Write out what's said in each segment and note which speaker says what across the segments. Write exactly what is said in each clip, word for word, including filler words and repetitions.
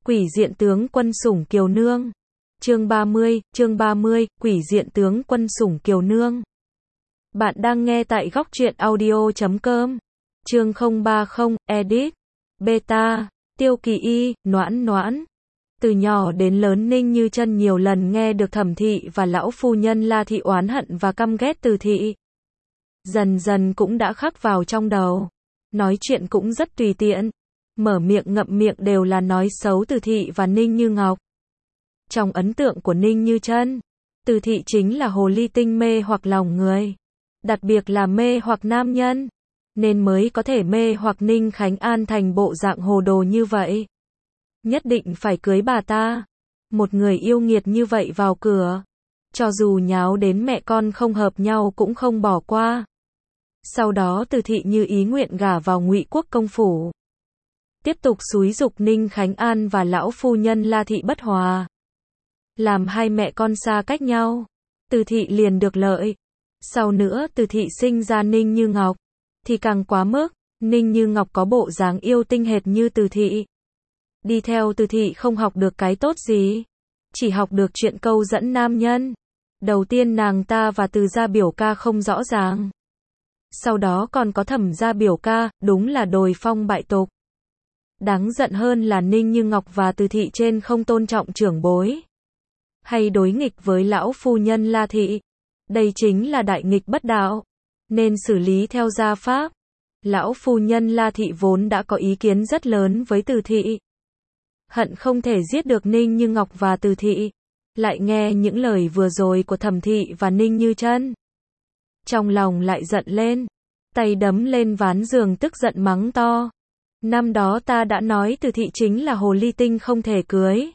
Speaker 1: Quỷ diện tướng quân sủng Kiều Nương. Chương ba mươi, chương ba mươi, Quỷ diện tướng quân sủng Kiều Nương. Bạn đang nghe tại góc truyện audio chấm com. Chương không ba không, edit. Beta, Tiêu Kỳ Y, Noãn Noãn. Từ nhỏ đến lớn Ninh Như Chân nhiều lần nghe được Thẩm thị và lão phu nhân La thị oán hận và căm ghét Từ thị. Dần dần cũng đã khắc vào trong đầu. Nói chuyện cũng rất tùy tiện. Mở miệng ngậm miệng đều là nói xấu Từ thị và Ninh Như Ngọc. Trong ấn tượng của Ninh Như Chân, Từ thị chính là hồ ly tinh mê hoặc lòng người. Đặc biệt là mê hoặc nam nhân. Nên mới có thể mê hoặc Ninh Khánh An thành bộ dạng hồ đồ như vậy. Nhất định phải cưới bà ta. Một người yêu nghiệt như vậy vào cửa. Cho dù nháo đến mẹ con không hợp nhau cũng không bỏ qua. Sau đó Từ thị như ý nguyện gả vào Ngụy Quốc công phủ. Tiếp tục xúi giục Ninh Khánh An và lão phu nhân La thị bất hòa. Làm hai mẹ con xa cách nhau. Từ thị liền được lợi. Sau nữa Từ thị sinh ra Ninh Như Ngọc. Thì càng quá mức. Ninh Như Ngọc có bộ dáng yêu tinh hệt như Từ thị. Đi theo Từ thị không học được cái tốt gì. Chỉ học được chuyện câu dẫn nam nhân. Đầu tiên nàng ta và Từ gia biểu ca không rõ ràng. Sau đó còn có Thẩm gia biểu ca, đúng là đồi phong bại tục. Đáng giận hơn là Ninh Như Ngọc và Từ thị trên không tôn trọng trưởng bối. Hay đối nghịch với lão phu nhân La thị. Đây chính là đại nghịch bất đạo. Nên xử lý theo gia pháp. Lão phu nhân La thị vốn đã có ý kiến rất lớn với Từ thị. Hận không thể giết được Ninh Như Ngọc và Từ thị. Lại nghe những lời vừa rồi của Thẩm thị và Ninh Như Chân. Trong lòng lại giận lên. Tay đấm lên ván giường tức giận mắng to. Năm đó ta đã nói Từ thị chính là hồ ly tinh không thể cưới.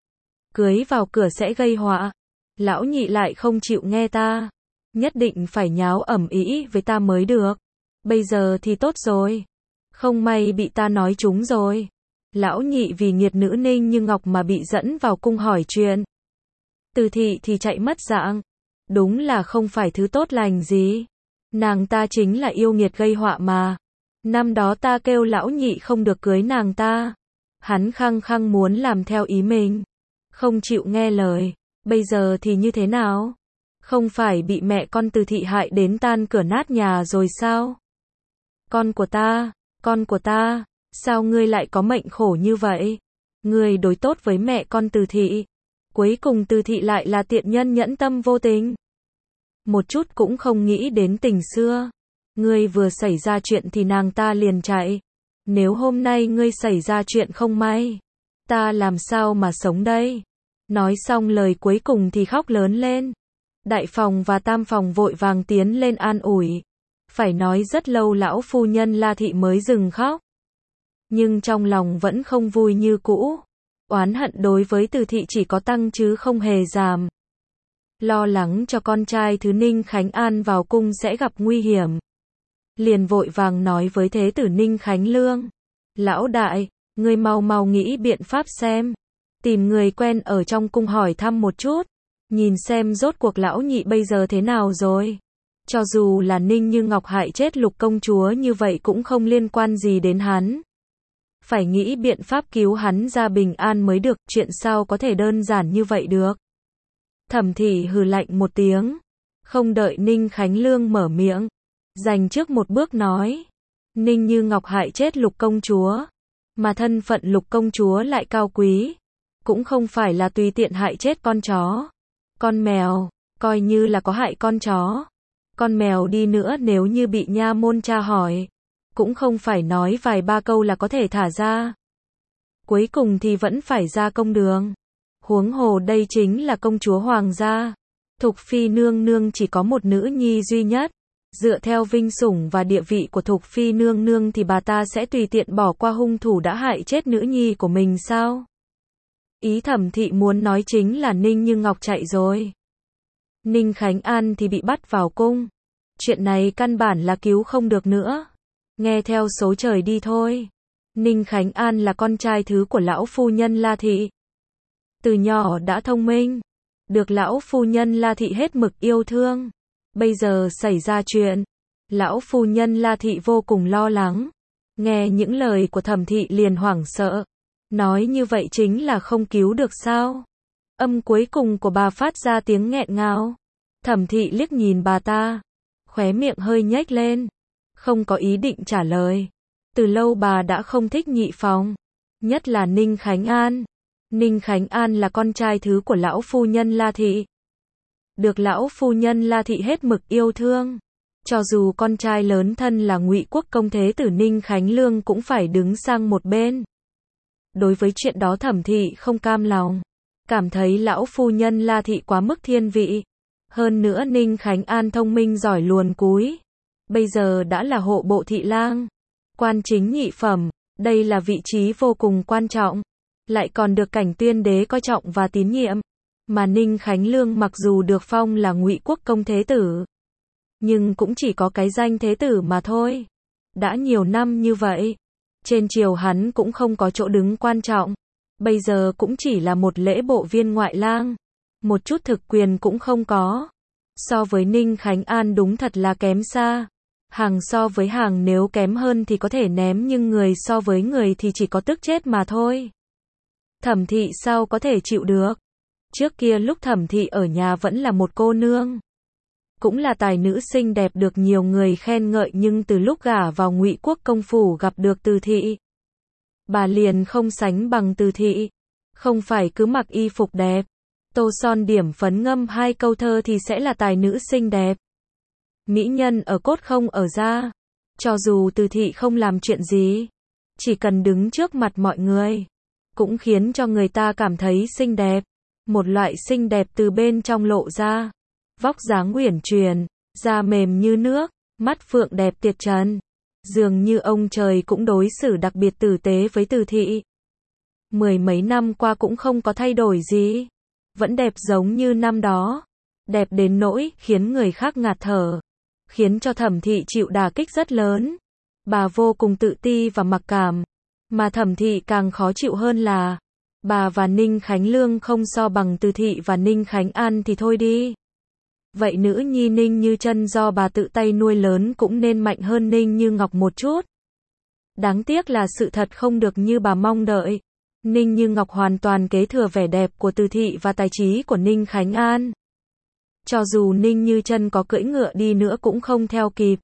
Speaker 1: Cưới vào cửa sẽ gây họa. Lão nhị lại không chịu nghe ta. Nhất định phải nháo ầm ĩ với ta mới được. Bây giờ thì tốt rồi. Không may bị ta nói trúng rồi. Lão nhị vì nghiệt nữ Ninh Như Ngọc mà bị dẫn vào cung hỏi chuyện. Từ thị thì chạy mất dạng. Đúng là không phải thứ tốt lành gì. Nàng ta chính là yêu nghiệt gây họa mà. Năm đó ta kêu lão nhị không được cưới nàng ta. Hắn khăng khăng muốn làm theo ý mình. Không chịu nghe lời. Bây giờ thì như thế nào? Không phải bị mẹ con Từ thị hại đến tan cửa nát nhà rồi sao? Con của ta, con của ta, sao ngươi lại có mệnh khổ như vậy? Ngươi đối tốt với mẹ con Từ thị. Cuối cùng Từ thị lại là tiện nhân nhẫn tâm vô tình. Một chút cũng không nghĩ đến tình xưa. Ngươi vừa xảy ra chuyện thì nàng ta liền chạy. Nếu hôm nay ngươi xảy ra chuyện không may, ta làm sao mà sống đây? Nói xong lời cuối cùng thì khóc lớn lên. Đại phòng và tam phòng vội vàng tiến lên an ủi. Phải nói rất lâu lão phu nhân La thị mới dừng khóc. Nhưng trong lòng vẫn không vui như cũ. Oán hận đối với Từ thị chỉ có tăng chứ không hề giảm. Lo lắng cho con trai thứ Ninh Khánh An vào cung sẽ gặp nguy hiểm. Liền vội vàng nói với thế tử Ninh Khánh Lương. Lão đại, ngươi mau mau nghĩ biện pháp xem. Tìm người quen ở trong cung hỏi thăm một chút. Nhìn xem rốt cuộc lão nhị bây giờ thế nào rồi. Cho dù là Ninh Như Ngọc hại chết Lục công chúa như vậy cũng không liên quan gì đến hắn. Phải nghĩ biện pháp cứu hắn ra bình an mới được, chuyện sao có thể đơn giản như vậy được. Thẩm thị hừ lạnh một tiếng. Không đợi Ninh Khánh Lương mở miệng. Dành trước một bước nói. Ninh Như Ngọc hại chết Lục công chúa. Mà thân phận Lục công chúa lại cao quý. Cũng không phải là tùy tiện hại chết con chó. Con mèo, coi như là có hại con chó. Con mèo đi nữa nếu như bị nha môn tra hỏi. Cũng không phải nói vài ba câu là có thể thả ra. Cuối cùng thì vẫn phải ra công đường. Huống hồ đây chính là công chúa hoàng gia. Thục phi nương nương chỉ có một nữ nhi duy nhất. Dựa theo vinh sủng và địa vị của Thục phi nương nương thì bà ta sẽ tùy tiện bỏ qua hung thủ đã hại chết nữ nhi của mình sao? Ý Thẩm thị muốn nói chính là Ninh Như Ngọc chạy rồi. Ninh Khánh An thì bị bắt vào cung. Chuyện này căn bản là cứu không được nữa. Nghe theo số trời đi thôi. Ninh Khánh An là con trai thứ của lão phu nhân La thị. Từ nhỏ đã thông minh. Được lão phu nhân La thị hết mực yêu thương. Bây giờ xảy ra chuyện. Lão phu nhân La thị vô cùng lo lắng. Nghe những lời của Thẩm thị liền hoảng sợ. Nói như vậy chính là không cứu được sao? Âm cuối cùng của bà phát ra tiếng nghẹn ngào. Thẩm thị liếc nhìn bà ta, khóe miệng hơi nhếch lên, không có ý định trả lời. Từ lâu bà đã không thích Nhị Phòng, nhất là Ninh Khánh An. Ninh Khánh An là con trai thứ của lão phu nhân La Thị, được lão phu nhân La Thị hết mực yêu thương. Cho dù con trai lớn thân là Ngụy Quốc công thế tử Ninh Khánh Lương cũng phải đứng sang một bên. Đối với chuyện đó Thẩm thị không cam lòng, cảm thấy lão phu nhân La Thị quá mức thiên vị. Hơn nữa Ninh Khánh An thông minh giỏi luồn cúi, bây giờ đã là hộ bộ thị lang, quan chính nhị phẩm, đây là vị trí vô cùng quan trọng, lại còn được Cảnh Tuyên đế coi trọng và tín nhiệm. Mà Ninh Khánh Lương mặc dù được phong là Ngụy Quốc công thế tử, nhưng cũng chỉ có cái danh thế tử mà thôi. Đã nhiều năm như vậy, trên triều hắn cũng không có chỗ đứng quan trọng, bây giờ cũng chỉ là một lễ bộ viên ngoại lang, một chút thực quyền cũng không có. So với Ninh Khánh An đúng thật là kém xa. Hàng so với hàng, nếu kém hơn thì có thể ném, nhưng người so với người thì chỉ có tức chết mà thôi. Thẩm thị sao có thể chịu được? Trước kia lúc Thẩm thị ở nhà vẫn là một cô nương, cũng là tài nữ xinh đẹp được nhiều người khen ngợi, nhưng từ lúc gả vào Ngụy Quốc công phủ gặp được Từ thị, bà liền không sánh bằng Từ thị. Không phải cứ mặc y phục đẹp, tô son điểm phấn, ngâm hai câu thơ thì sẽ là tài nữ xinh đẹp. Mỹ nhân ở cốt không ở da. Cho dù Từ thị không làm chuyện gì, chỉ cần đứng trước mặt mọi người, cũng khiến cho người ta cảm thấy xinh đẹp. Một loại xinh đẹp từ bên trong lộ ra. Vóc dáng uyển chuyển, da mềm như nước, mắt phượng đẹp tuyệt trần. Dường như ông trời cũng đối xử đặc biệt tử tế với Từ thị. Mười mấy năm qua cũng không có thay đổi gì, vẫn đẹp giống như năm đó. Đẹp đến nỗi khiến người khác ngạt thở, khiến cho Thẩm thị chịu đả kích rất lớn. Bà vô cùng tự ti và mặc cảm, mà Thẩm thị càng khó chịu hơn là bà và Ninh Khánh Lương không so bằng Từ thị và Ninh Khánh An thì thôi đi. Vậy nữ nhi Ninh Như Chân do bà tự tay nuôi lớn cũng nên mạnh hơn Ninh Như Ngọc một chút. Đáng tiếc là sự thật không được như bà mong đợi. Ninh Như Ngọc hoàn toàn kế thừa vẻ đẹp của Từ thị và tài trí của Ninh Khánh An. Cho dù Ninh Như Chân có cưỡi ngựa đi nữa cũng không theo kịp.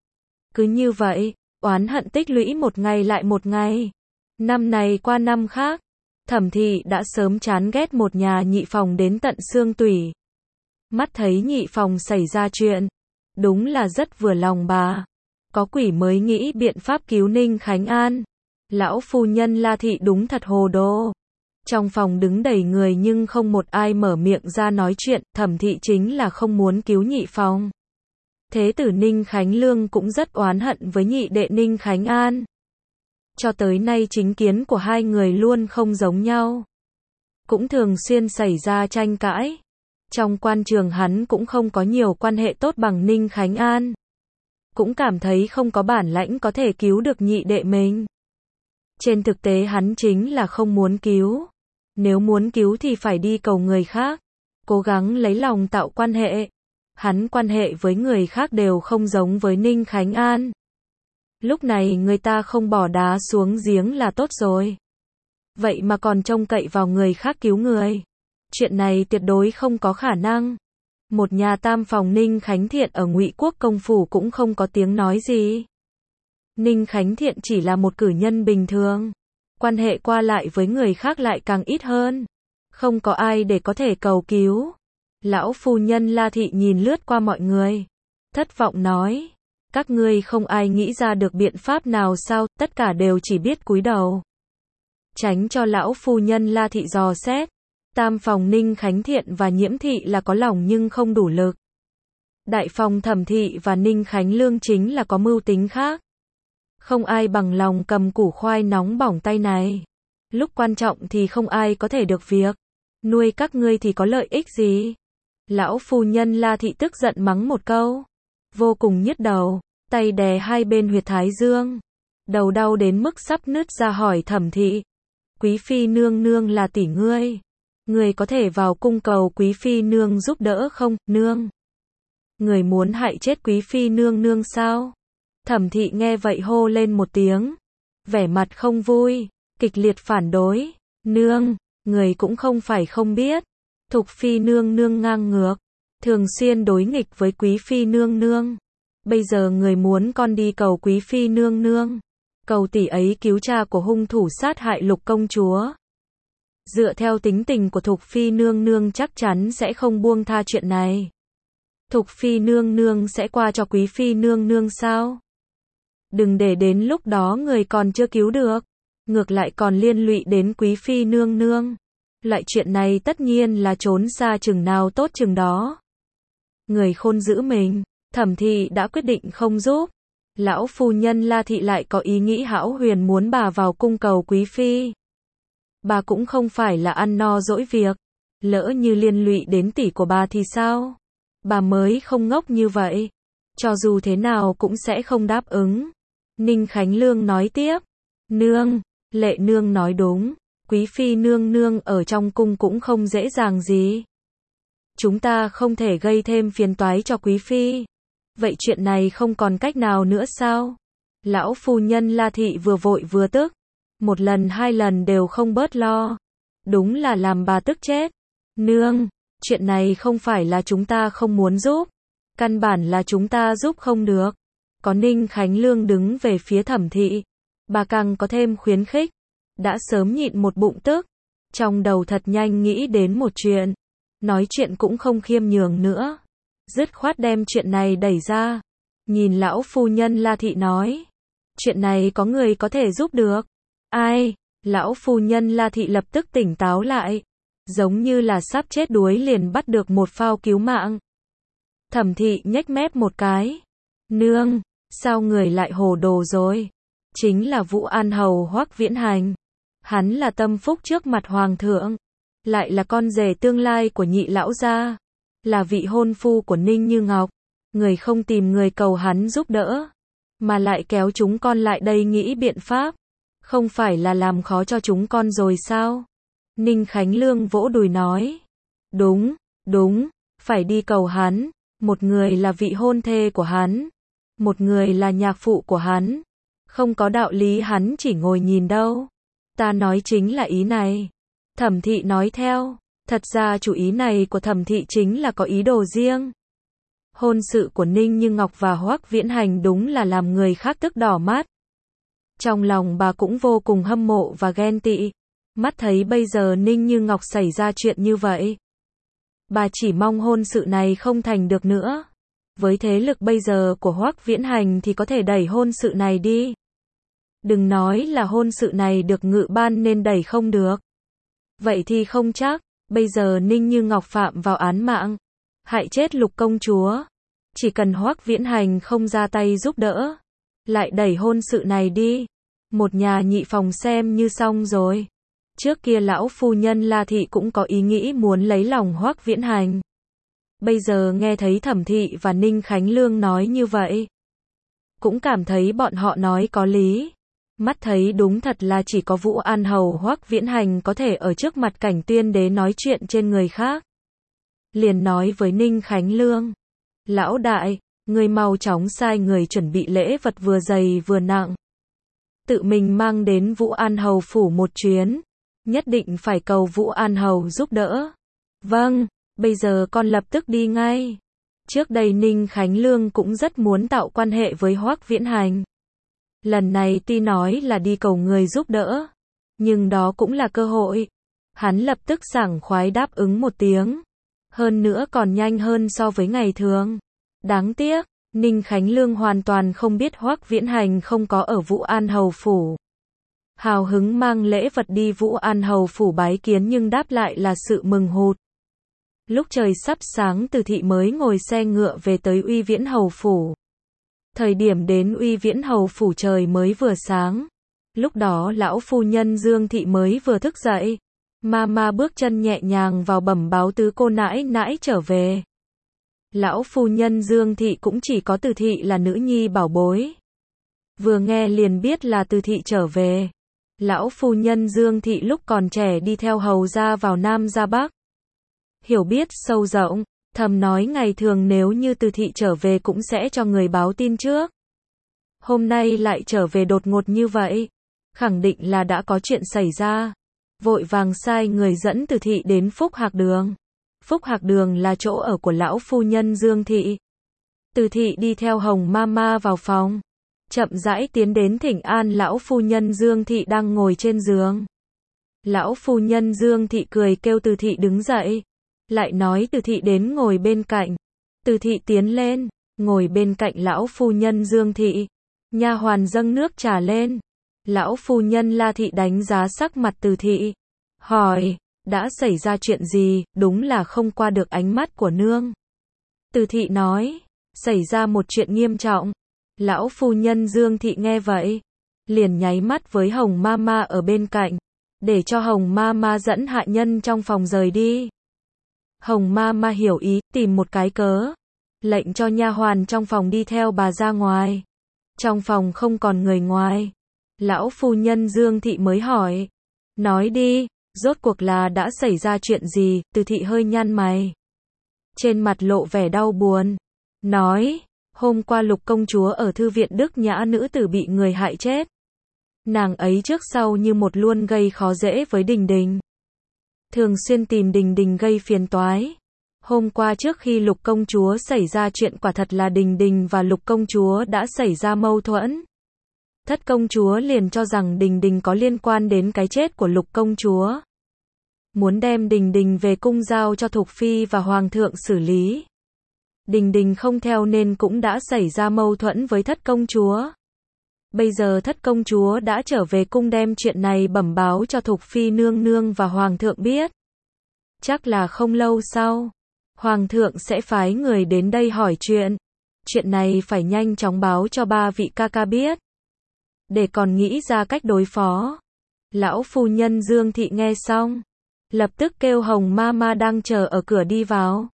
Speaker 1: Cứ như vậy, oán hận tích lũy một ngày lại một ngày. Năm này qua năm khác, Thẩm thị đã sớm chán ghét một nhà Nhị Phòng đến tận xương tủy. Mắt thấy Nhị Phòng xảy ra chuyện, đúng là rất vừa lòng bà. Có quỷ mới nghĩ biện pháp cứu Ninh Khánh An. Lão phu nhân La Thị đúng thật hồ đồ. Trong phòng đứng đầy người nhưng không một ai mở miệng ra nói chuyện. Thẩm thị chính là không muốn cứu Nhị Phòng. Thế tử Ninh Khánh Lương cũng rất oán hận với nhị đệ Ninh Khánh An. Cho tới nay chính kiến của hai người luôn không giống nhau, cũng thường xuyên xảy ra tranh cãi. Trong quan trường hắn cũng không có nhiều quan hệ tốt bằng Ninh Khánh An, cũng cảm thấy không có bản lãnh có thể cứu được nhị đệ mình. Trên thực tế hắn chính là không muốn cứu. Nếu muốn cứu thì phải đi cầu người khác, cố gắng lấy lòng tạo quan hệ. Hắn quan hệ với người khác đều không giống với Ninh Khánh An. Lúc này người ta không bỏ đá xuống giếng là tốt rồi, vậy mà còn trông cậy vào người khác cứu người. Chuyện này tuyệt đối không có khả năng. Một nhà tam phòng Ninh Khánh Thiện ở Ngụy Quốc công phủ cũng không có tiếng nói gì. Ninh Khánh Thiện chỉ là một cử nhân bình thường, quan hệ qua lại với người khác lại càng ít hơn, không có ai để có thể cầu cứu. Lão phu nhân La Thị nhìn lướt qua mọi người, thất vọng nói, các ngươi không ai nghĩ ra được biện pháp nào sao? Tất cả đều chỉ biết cúi đầu, tránh cho lão phu nhân La Thị dò xét. Tam phòng Ninh Khánh Thiện và Nhiễm Thị là có lòng nhưng không đủ lực. Đại phòng Thẩm Thị và Ninh Khánh Lương chính là có mưu tính khác. Không ai bằng lòng cầm củ khoai nóng bỏng tay này. Lúc quan trọng thì không ai có thể được việc. Nuôi các ngươi thì có lợi ích gì? Lão phu nhân La Thị tức giận mắng một câu, vô cùng nhức đầu, tay đè hai bên huyệt thái dương, đầu đau đến mức sắp nứt ra, hỏi Thẩm Thị, quý phi nương nương là tỷ ngươi, ngươi có thể vào cung cầu quý phi nương giúp đỡ không? Nương, người muốn hại chết quý phi nương nương sao? Thẩm Thị nghe vậy hô lên một tiếng, vẻ mặt không vui, kịch liệt phản đối. Nương, người cũng không phải không biết. Thục phi nương nương ngang ngược, thường xuyên đối nghịch với quý phi nương nương. Bây giờ người muốn con đi cầu quý phi nương nương, cầu tỷ ấy cứu cha của hung thủ sát hại Lục công chúa. Dựa theo tính tình của Thục phi nương nương chắc chắn sẽ không buông tha chuyện này. Thục phi nương nương sẽ qua cho quý phi nương nương sao? Đừng để đến lúc đó người còn chưa cứu được, ngược lại còn liên lụy đến quý phi nương nương. Loại chuyện này tất nhiên là trốn xa chừng nào tốt chừng đó. Người khôn giữ mình, Thẩm thị đã quyết định không giúp. Lão phu nhân La thị lại có ý nghĩ hão huyền muốn bà vào cung cầu quý phi. Bà cũng không phải là ăn no dỗi việc, lỡ như liên lụy đến tỷ của bà thì sao? Bà mới không ngốc như vậy, cho dù thế nào cũng sẽ không đáp ứng. Ninh Khánh Lương nói tiếp, nương, Lệ nương nói đúng, quý phi nương nương ở trong cung cũng không dễ dàng gì. Chúng ta không thể gây thêm phiền toái cho quý phi. Vậy chuyện này không còn cách nào nữa sao? Lão phu nhân La thị vừa vội vừa tức, một lần hai lần đều không bớt lo. Đúng là làm bà tức chết. Nương, chuyện này không phải là chúng ta không muốn giúp, căn bản là chúng ta giúp không được. Có Ninh Khánh Lương đứng về phía Thẩm thị, bà càng có thêm khuyến khích. Đã sớm nhịn một bụng tức, trong đầu thật nhanh nghĩ đến một chuyện, nói chuyện cũng không khiêm nhường nữa, dứt khoát đem chuyện này đẩy ra. Nhìn lão phu nhân La thị nói, chuyện này có người có thể giúp được. Ai? Lão phu nhân La thị lập tức tỉnh táo lại, giống như là sắp chết đuối liền bắt được một phao cứu mạng. Thẩm thị nhếch mép một cái, nương, sao người lại hồ đồ rồi? Chính là Vũ An Hầu Hoắc Viễn Hành. Hắn là tâm phúc trước mặt hoàng thượng, lại là con rể tương lai của nhị lão gia, là vị hôn phu của Ninh Như Ngọc. Người không tìm người cầu hắn giúp đỡ, mà lại kéo chúng con lại đây nghĩ biện pháp, không phải là làm khó cho chúng con rồi sao? Ninh Khánh Lương vỗ đùi nói, đúng, đúng, phải đi cầu hắn. Một người là vị hôn thê của hắn, một người là nhạc phụ của hắn, không có đạo lý hắn chỉ ngồi nhìn đâu. Ta nói chính là ý này. Thẩm thị nói theo, thật ra chủ ý này của Thẩm thị chính là có ý đồ riêng. Hôn sự của Ninh Như Ngọc và Hoắc Viễn Hành đúng là làm người khác tức đỏ mắt. Trong lòng bà cũng vô cùng hâm mộ và ghen tị, mắt thấy bây giờ Ninh Như Ngọc xảy ra chuyện như vậy. Bà chỉ mong hôn sự này không thành được nữa. Với thế lực bây giờ của Hoắc Viễn Hành thì có thể đẩy hôn sự này đi. Đừng nói là hôn sự này được ngự ban nên đẩy không được. Vậy thì không chắc, bây giờ Ninh Như Ngọc phạm vào án mạng, hại chết Lục công chúa. Chỉ cần Hoắc Viễn Hành không ra tay giúp đỡ, lại đẩy hôn sự này đi, một nhà nhị phòng xem như xong rồi. Trước kia lão phu nhân La thị cũng có ý nghĩ muốn lấy lòng Hoắc Viễn Hành. Bây giờ nghe thấy Thẩm thị và Ninh Khánh Lương nói như vậy, cũng cảm thấy bọn họ nói có lý. Mắt thấy đúng thật là chỉ có Vũ An Hầu Hoắc Viễn Hành có thể ở trước mặt cảnh tiên đế nói chuyện trên người khác. Liền nói với Ninh Khánh Lương, lão đại, người mau chóng sai người chuẩn bị lễ vật vừa dày vừa nặng, tự mình mang đến Vũ An Hầu phủ một chuyến, nhất định phải cầu Vũ An Hầu giúp đỡ. Vâng, bây giờ con lập tức đi ngay. Trước đây Ninh Khánh Lương cũng rất muốn tạo quan hệ với Hoắc Viễn Hành. Lần này tuy nói là đi cầu người giúp đỡ, nhưng đó cũng là cơ hội. Hắn lập tức sảng khoái đáp ứng một tiếng. Hơn nữa còn nhanh hơn so với ngày thường. Đáng tiếc, Ninh Khánh Lương hoàn toàn không biết Hoắc Viễn Hành không có ở Vũ An Hầu phủ. Hào hứng mang lễ vật đi Vũ An Hầu phủ bái kiến nhưng đáp lại là sự mừng hụt. Lúc trời sắp sáng Từ thị mới ngồi xe ngựa về tới Uy Viễn Hầu phủ. Thời điểm đến Uy Viễn Hầu phủ trời mới vừa sáng. Lúc đó lão phu nhân Dương thị mới vừa thức dậy. Ma ma bước chân nhẹ nhàng vào bẩm báo tứ cô nãi nãi trở về. Lão phu nhân Dương thị cũng chỉ có Từ thị là nữ nhi bảo bối. Vừa nghe liền biết là Từ thị trở về. Lão phu nhân Dương thị lúc còn trẻ đi theo hầu ra vào Nam ra Bắc. Hiểu biết sâu rộng, thầm nói ngày thường nếu như Từ thị trở về cũng sẽ cho người báo tin trước. Hôm nay lại trở về đột ngột như vậy. khẳng định là đã có chuyện xảy ra. Vội vàng sai người dẫn Từ thị đến Phúc Hạc Đường. Phúc Hạc Đường là chỗ ở của lão phu nhân Dương thị. Từ thị đi theo Hồng Mama vào phòng, chậm rãi tiến đến thỉnh an lão phu nhân Dương thị đang ngồi trên giường. Lão phu nhân Dương thị cười kêu Từ thị đứng dậy, lại nói Từ thị đến ngồi bên cạnh. Từ thị tiến lên, ngồi bên cạnh lão phu nhân Dương thị. Nha hoàn dâng nước trà lên. Lão phu nhân La thị đánh giá sắc mặt Từ thị, hỏi, đã xảy ra chuyện gì, đúng là không qua được ánh mắt của nương. Từ thị nói, xảy ra một chuyện nghiêm trọng. Lão phu nhân Dương thị nghe vậy, liền nháy mắt với Hồng Mama ở bên cạnh, để cho Hồng Mama dẫn hạ nhân trong phòng rời đi. Hồng Mama hiểu ý, tìm một cái cớ, lệnh cho nha hoàn trong phòng đi theo bà ra ngoài. Trong phòng không còn người ngoài, lão phu nhân Dương thị mới hỏi, nói đi, rốt cuộc là đã xảy ra chuyện gì? Từ thị hơi nhăn mày, trên mặt lộ vẻ đau buồn, nói, hôm qua Lục công chúa ở thư viện Đức Nhã nữ tử bị người hại chết. Nàng ấy trước sau như một luôn gây khó dễ với Đình Đình, thường xuyên tìm Đình Đình gây phiền toái. Hôm qua trước khi Lục công chúa xảy ra chuyện, quả thật là Đình Đình và Lục công chúa đã xảy ra mâu thuẫn. Thất công chúa liền cho rằng Đình Đình có liên quan đến cái chết của Lục công chúa, muốn đem Đình Đình về cung giao cho Thục phi và hoàng thượng xử lý. Đình Đình không theo nên cũng đã xảy ra mâu thuẫn với thất công chúa. Bây giờ thất công chúa đã trở về cung đem chuyện này bẩm báo cho Thục phi nương nương và hoàng thượng biết. Chắc là không lâu sau, hoàng thượng sẽ phái người đến đây hỏi chuyện. Chuyện này phải nhanh chóng báo cho ba vị ca ca biết, để còn nghĩ ra cách đối phó. Lão phu nhân Dương thị nghe xong, lập tức kêu Hồng Mama đang chờ ở cửa đi vào.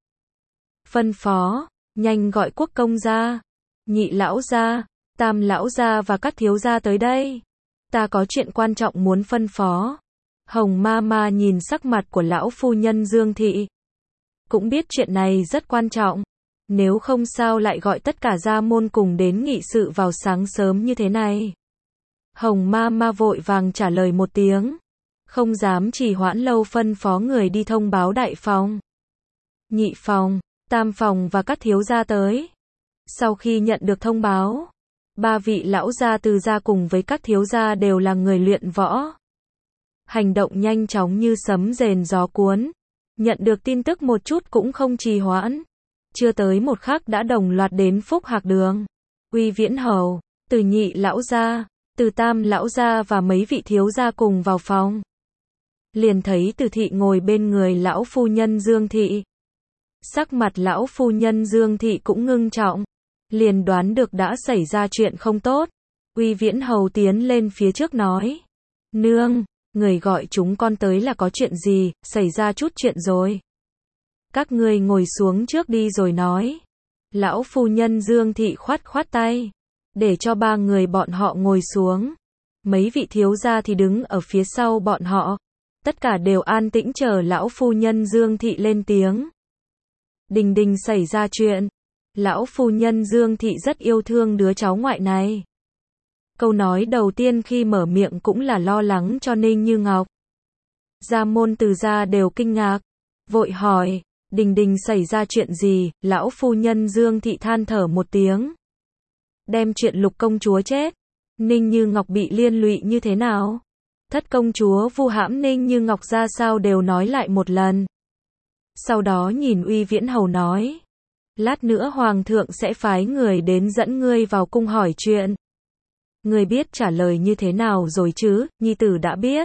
Speaker 1: Phân phó, nhanh gọi Quốc công gia, Nhị lão gia, Tam lão gia và các thiếu gia tới đây. Ta có chuyện quan trọng muốn phân phó. Hồng Mama nhìn sắc mặt của lão phu nhân Dương thị, cũng biết chuyện này rất quan trọng. Nếu không sao lại gọi tất cả gia môn cùng đến nghị sự vào sáng sớm như thế này. Hồng Mama vội vàng trả lời một tiếng, không dám trì hoãn lâu, phân phó người đi thông báo đại phòng, nhị phòng, tam phòng và các thiếu gia tới. Sau khi nhận được thông báo, ba vị lão gia Từ gia cùng với các thiếu gia đều là người luyện võ, hành động nhanh chóng như sấm rền gió cuốn. Nhận được tin tức một chút cũng không trì hoãn, chưa tới một khắc đã đồng loạt đến Phúc Hạc Đường. Uy Viễn Hầu, Từ nhị lão gia, Từ tam lão gia và mấy vị thiếu gia cùng vào phòng. Liền thấy Từ thị ngồi bên người lão phu nhân Dương thị. Sắc mặt lão phu nhân Dương thị cũng ngưng trọng, liền đoán được đã xảy ra chuyện không tốt. Uy Viễn Hầu tiến lên phía trước nói, nương, người gọi chúng con tới là có chuyện gì, xảy ra chút chuyện rồi. Các ngươi ngồi xuống trước đi rồi nói. Lão phu nhân Dương thị khoát khoát tay, để cho ba người bọn họ ngồi xuống. Mấy vị thiếu gia thì đứng ở phía sau bọn họ. Tất cả đều an tĩnh chờ lão phu nhân Dương thị lên tiếng. Đình Đình xảy ra chuyện. Lão phu nhân Dương thị rất yêu thương đứa cháu ngoại này. Câu nói đầu tiên khi mở miệng cũng là lo lắng cho Ninh Như Ngọc. Gia môn Từ gia đều kinh ngạc, vội hỏi, Đình Đình xảy ra chuyện gì? Lão phu nhân Dương thị than thở một tiếng. Đem chuyện Lục công chúa chết, Ninh Như Ngọc bị liên lụy như thế nào? Thất công chúa vu hãm Ninh Như Ngọc ra sao đều nói lại một lần. Sau đó nhìn Uy Viễn Hầu nói, lát nữa hoàng thượng sẽ phái người đến dẫn ngươi vào cung hỏi chuyện. Ngươi biết trả lời như thế nào rồi chứ? Nhi tử đã biết.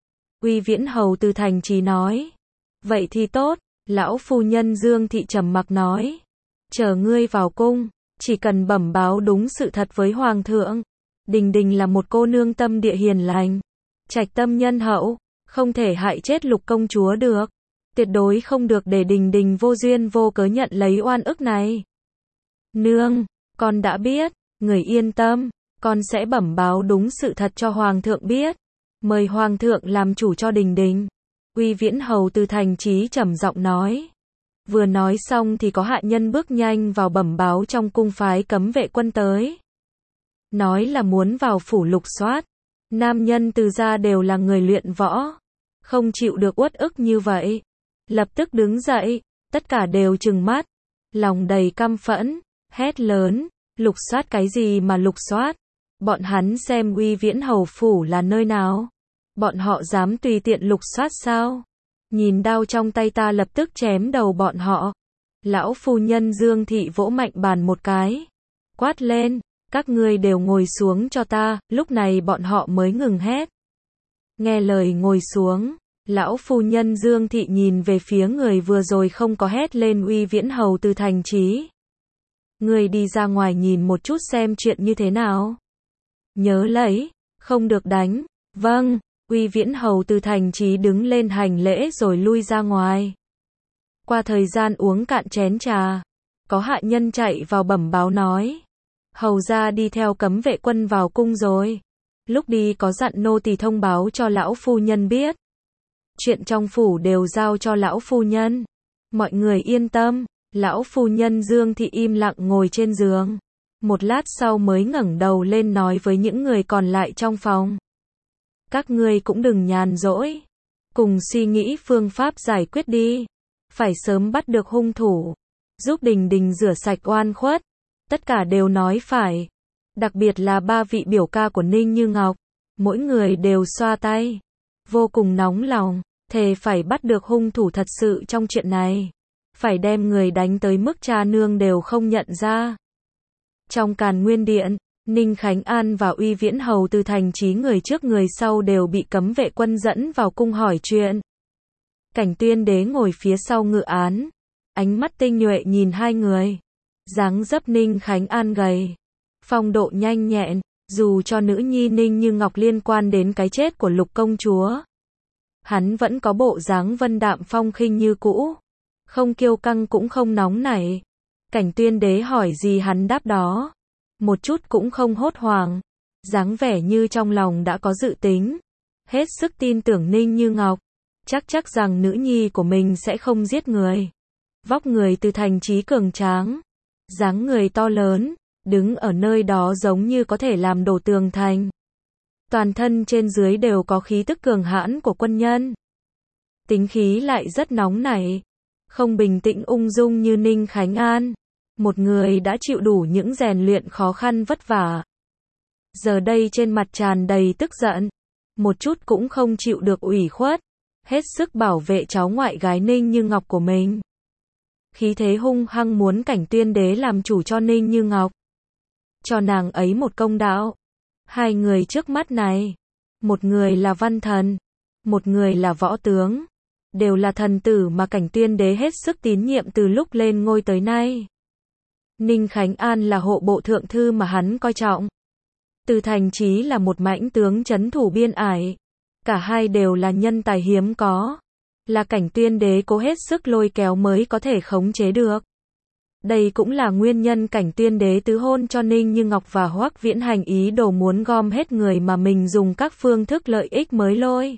Speaker 1: Uy Viễn Hầu từ thành trì nói. Vậy thì tốt. Lão phu nhân Dương thị trầm mặc nói, chờ ngươi vào cung, chỉ cần bẩm báo đúng sự thật với hoàng thượng. Đình Đình là một cô nương tâm địa hiền lành, trạch tâm nhân hậu, không thể hại chết Lục công chúa được. Tuyệt đối không được để Đình Đình vô duyên vô cớ nhận lấy oan ức này. Nương, con đã biết, người yên tâm, con sẽ bẩm báo đúng sự thật cho hoàng thượng biết. Mời hoàng thượng làm chủ cho Đình Đình. Uy Viễn Hầu từ thành trí trầm giọng nói. Vừa nói xong thì có hạ nhân bước nhanh vào bẩm báo trong cung phái cấm vệ quân tới. Nói là muốn vào phủ lục soát. Nam nhân Từ gia đều là người luyện võ, không chịu được uất ức như vậy. Lập tức đứng dậy, tất cả đều trừng mắt, lòng đầy căm phẫn, hét lớn, lục soát cái gì mà lục soát? Bọn hắn xem Uy Viễn Hầu phủ là nơi nào? Bọn họ dám tùy tiện lục soát sao? Nhìn đao trong tay ta lập tức chém đầu bọn họ. Lão phu nhân Dương Thị vỗ mạnh bàn một cái, quát lên, các ngươi đều ngồi xuống cho ta, lúc này bọn họ mới ngừng hét. Nghe lời ngồi xuống, lão phu nhân Dương Thị nhìn về phía người vừa rồi không có hét lên Uy Viễn Hầu Từ Thành Chí. Người đi ra ngoài nhìn một chút xem chuyện như thế nào. Nhớ lấy, không được đánh. Vâng, Uy Viễn Hầu Từ Thành Chí đứng lên hành lễ rồi lui ra ngoài. Qua thời gian uống cạn chén trà, có hạ nhân chạy vào bẩm báo nói, hầu gia đi theo cấm vệ quân vào cung rồi. Lúc đi có dặn nô tỳ thông báo cho lão phu nhân biết. Chuyện trong phủ đều giao cho lão phu nhân. Mọi người yên tâm. Lão phu nhân Dương Thị im lặng ngồi trên giường. Một lát sau mới ngẩng đầu lên nói với những người còn lại trong phòng. Các ngươi cũng đừng nhàn rỗi. Cùng suy nghĩ phương pháp giải quyết đi. Phải sớm bắt được hung thủ. Giúp Đình Đình rửa sạch oan khuất. Tất cả đều nói phải. Đặc biệt là ba vị biểu ca của Ninh Như Ngọc. Mỗi người đều xoa tay. Vô cùng nóng lòng. Thề phải bắt được hung thủ thật sự trong chuyện này. Phải đem người đánh tới mức cha nương đều không nhận ra. Trong Càn Nguyên Điện, Ninh Khánh An và Uy Viễn Hầu Từ Thành Chí người trước người sau đều bị cấm vệ quân dẫn vào cung hỏi chuyện. Cảnh Tuyên Đế ngồi phía sau ngự án, ánh mắt tinh nhuệ nhìn hai người. Dáng dấp Ninh Khánh An gầy, phong độ nhanh nhẹn, dù cho nữ nhi Ninh Như Ngọc liên quan đến cái chết của Lục công chúa, hắn vẫn có bộ dáng vân đạm phong khinh như cũ, không kiêu căng cũng không nóng nảy. Cảnh Tuyên Đế hỏi gì hắn đáp đó, một chút cũng không hốt hoảng, dáng vẻ như trong lòng đã có dự tính, hết sức tin tưởng Ninh Như Ngọc, chắc chắc rằng nữ nhi của mình sẽ không giết người. Vóc người Từ Thành Chí cường tráng, dáng người to lớn, đứng ở nơi đó giống như có thể làm đổ tường thành. Toàn thân trên dưới đều có khí tức cường hãn của quân nhân. Tính khí lại rất nóng nảy, không bình tĩnh ung dung như Ninh Khánh An. Một người đã chịu đủ những rèn luyện khó khăn vất vả. Giờ đây trên mặt tràn đầy tức giận, một chút cũng không chịu được ủy khuất, hết sức bảo vệ cháu ngoại gái Ninh Như Ngọc của mình. Khí thế hung hăng muốn Cảnh Tuyên Đế làm chủ cho Ninh Như Ngọc, cho nàng ấy một công đạo. Hai người trước mắt này, một người là văn thần, một người là võ tướng, đều là thần tử mà Cảnh Tuyên Đế hết sức tín nhiệm từ lúc lên ngôi tới nay. Ninh Khánh An là hộ bộ thượng thư mà hắn coi trọng. Từ Thành Chí là một mãnh tướng trấn thủ biên ải. Cả hai đều là nhân tài hiếm có, là Cảnh Tuyên Đế cố hết sức lôi kéo mới có thể khống chế được. Đây cũng là nguyên nhân Cảnh Tuyên Đế tứ hôn cho Ninh Như Ngọc và Hoắc Viễn Hành ý đồ muốn gom hết người mà mình dùng các phương thức lợi ích mới lôi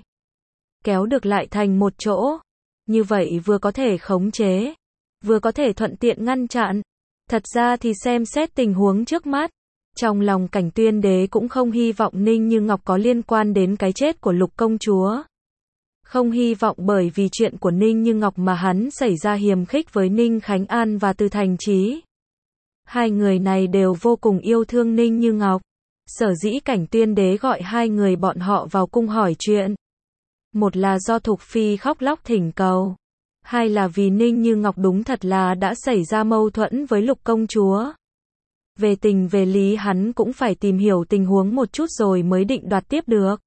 Speaker 1: kéo được lại thành một chỗ. Như vậy vừa có thể khống chế, vừa có thể thuận tiện ngăn chặn. Thật ra thì xem xét tình huống trước mắt, trong lòng Cảnh Tuyên Đế cũng không hy vọng Ninh Như Ngọc có liên quan đến cái chết của Lục công chúa. Không hy vọng bởi vì chuyện của Ninh Như Ngọc mà hắn xảy ra hiềm khích với Ninh Khánh An và Từ Thành Chí. Hai người này đều vô cùng yêu thương Ninh Như Ngọc. Sở dĩ Cảnh Tuyên Đế gọi hai người bọn họ vào cung hỏi chuyện. Một là do Thục Phi khóc lóc thỉnh cầu. Hai là vì Ninh Như Ngọc đúng thật là đã xảy ra mâu thuẫn với Lục công chúa. Về tình về lý hắn cũng phải tìm hiểu tình huống một chút rồi mới định đoạt tiếp được.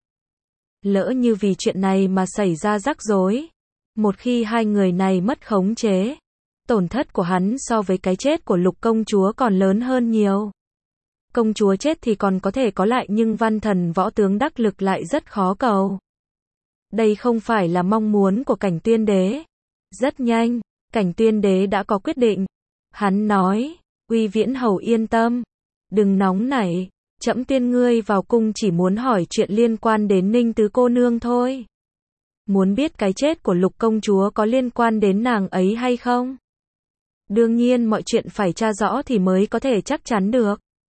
Speaker 1: Lỡ như vì chuyện này mà xảy ra rắc rối, một khi hai người này mất khống chế, tổn thất của hắn so với cái chết của Lục công chúa còn lớn hơn nhiều. Công chúa chết thì còn có thể có lại nhưng văn thần võ tướng đắc lực lại rất khó cầu. Đây không phải là mong muốn của Cảnh Tuyên Đế. Rất nhanh, Cảnh Tuyên Đế đã có quyết định. Hắn nói, Uy Viễn Hầu yên tâm, đừng nóng nảy, trẫm tuyên ngươi vào cung chỉ muốn hỏi chuyện liên quan đến Ninh tứ cô nương thôi. Muốn biết cái chết của Lục công chúa có liên quan đến nàng ấy hay không? Đương nhiên mọi chuyện phải tra rõ thì mới có thể chắc chắn được.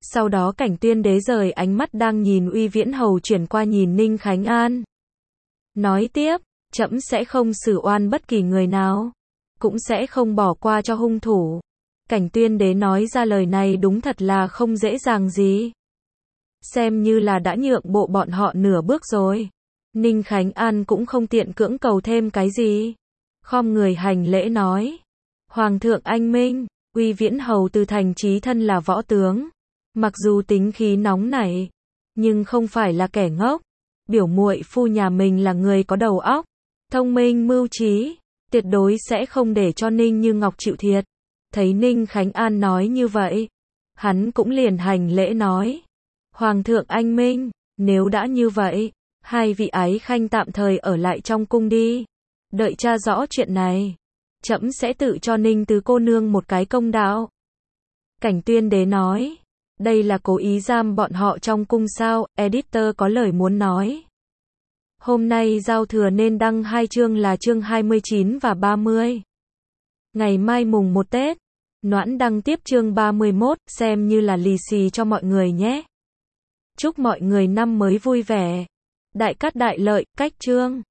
Speaker 1: Sau đó Cảnh Tuyên Đế rời ánh mắt đang nhìn Uy Viễn Hầu chuyển qua nhìn Ninh Khánh An. Nói tiếp, trẫm sẽ không xử oan bất kỳ người nào, cũng sẽ không bỏ qua cho hung thủ. Cảnh Tuyên Đế nói ra lời này đúng thật là không dễ dàng gì. Xem như là đã nhượng bộ bọn họ nửa bước rồi. Ninh Khánh An cũng không tiện cưỡng cầu thêm cái gì. Khom người hành lễ nói. Hoàng thượng anh minh, Uy Viễn Hầu từ thành chí thân là võ tướng. Mặc dù tính khí nóng nảy, nhưng không phải là kẻ ngốc. Biểu muội phu nhà mình là người có đầu óc, thông minh mưu trí, tuyệt đối sẽ không để cho Ninh Như Ngọc chịu thiệt. Thấy Ninh Khánh An nói như vậy, hắn cũng liền hành lễ nói. Hoàng thượng anh minh, nếu đã như vậy, hai vị ái khanh tạm thời ở lại trong cung đi. Đợi tra rõ chuyện này, trẫm sẽ tự cho Ninh tứ cô nương một cái công đạo. Cảnh Tuyên Đế nói. Đây là cố ý giam bọn họ trong cung sao? Editor có lời muốn nói. Hôm nay giao thừa nên đăng hai chương là chương hai mươi chín và ba mươi. Ngày mai mùng một Tết, Noãn đăng tiếp chương ba mươi mốt, xem như là lì xì cho mọi người nhé. Chúc mọi người năm mới vui vẻ. Đại cát đại lợi, cách chương.